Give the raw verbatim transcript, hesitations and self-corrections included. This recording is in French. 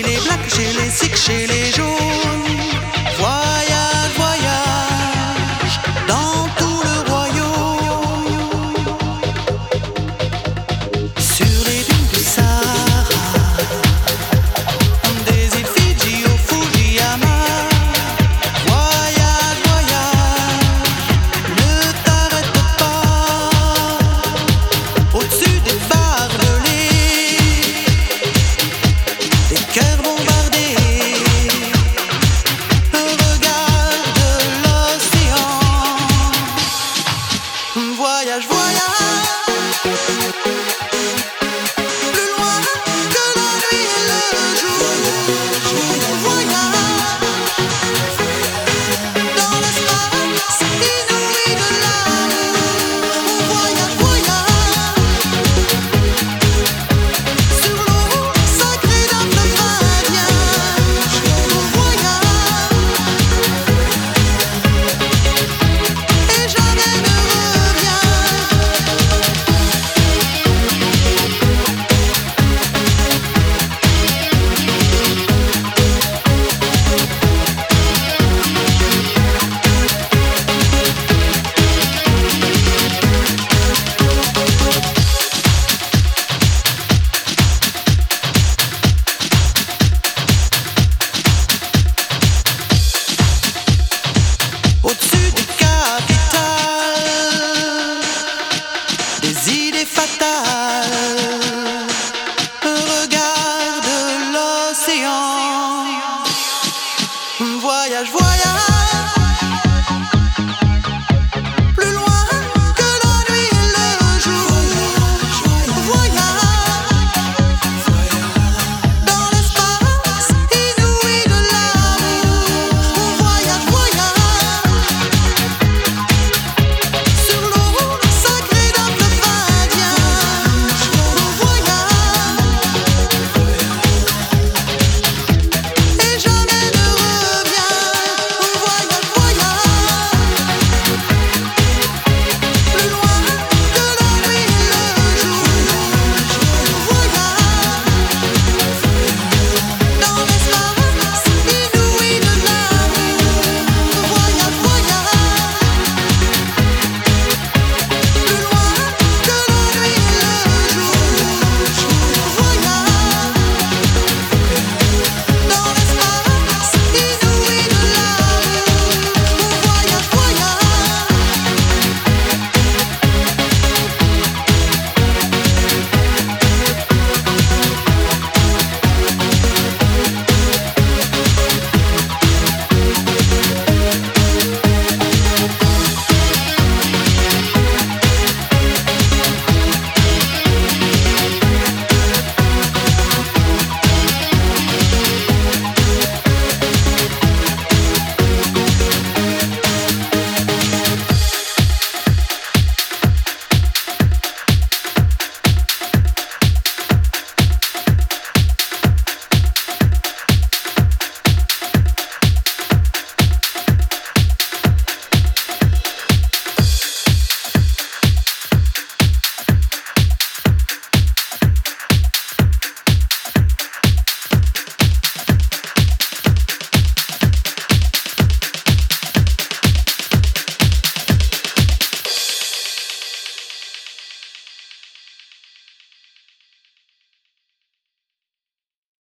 les blacks, chez les sikhs, chez les jaunes. Voyage, voyage dans tout le royaume. Sur les dunes du Sahara, des îles Fidji au Fujiyama. Voyage, voyage, ne t'arrête pas. Au-dessus des barbelés, des cœurs bombardés. Regarde l'océan. Voyage, voyage, plus loin que la nuit et le jour. Voyage dans l'espace inouï de l'amour. Voyage, voyage sur l'eau sacrée d'un fleuve indien. Voyage et jamais ne reviens. Au-dessus des capitales, des idées fatales. Regarde l'océan. Voyage, voyage.